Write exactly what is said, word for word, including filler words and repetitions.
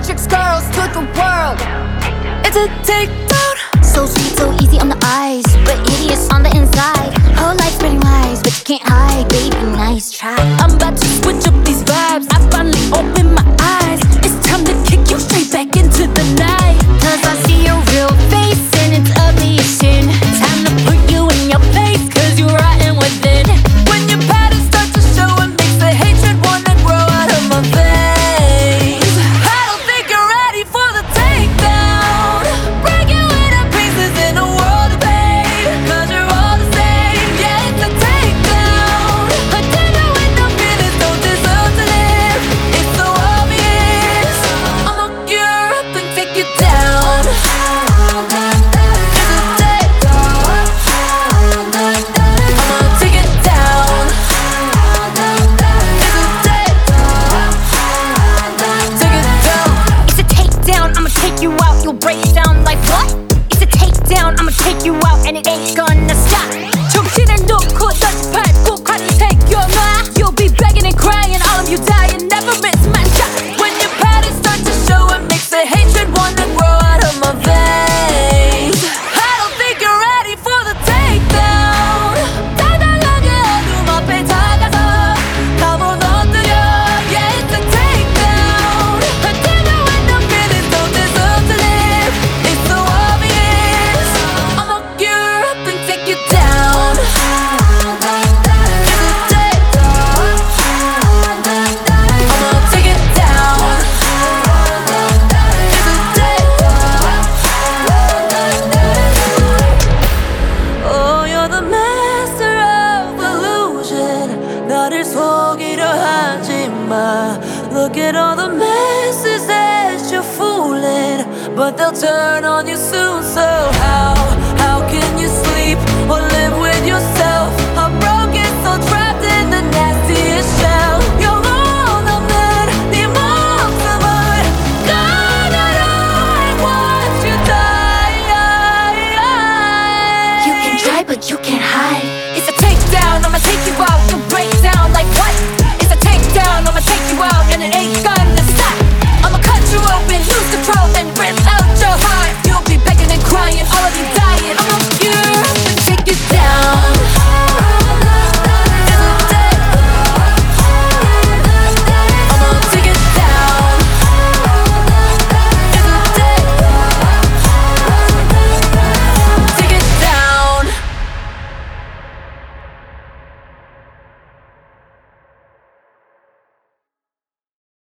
tricks girls to the world. It's a takedown. So sweet, so easy on the eyes, but hideous on the inside. Whole life spreading lies, but you can't hide, baby, nice try. I'm about to switch up these vibes. I finally open my eyes. It's time to kick you straight back into the night. Cause I see your real face and it's ugly as sin. Time to put you in your place, cause you're rotten within. When your patterns start to show, it makes the hatred wanna grow out of my veins. I don't think you're ready for the takedown. Break you into pieces in a world of pain, cause you're all the same. Yeah, it's a takedown. A dinner with no feelings don't deserve to live. It's so obvious. I'ma hook you up and take you down. You'll break down like what? It's a takedown, I'ma take you out and it ain't gonna stop. 정신을 놓고 다시 밟고快点take your mind. You'll be begging and crying, all of you dying, never miss my shot. When your patterns start to show, it makes the hatred wanna grow out of my veins. I don't think you're ready for the takedown. 달달하게 어둠 앞에 다가서 가본 엎드려. Yeah, it's a takedown. A dinner with no feelings don't deserve to live. It's so obvious. I'ma hook you up and take you down. Oh, you're the master of illusion. 나를 속이려 하지 마. Look at all the messes that you're fooling, but they'll turn on you soon. So how, how can you sleep or live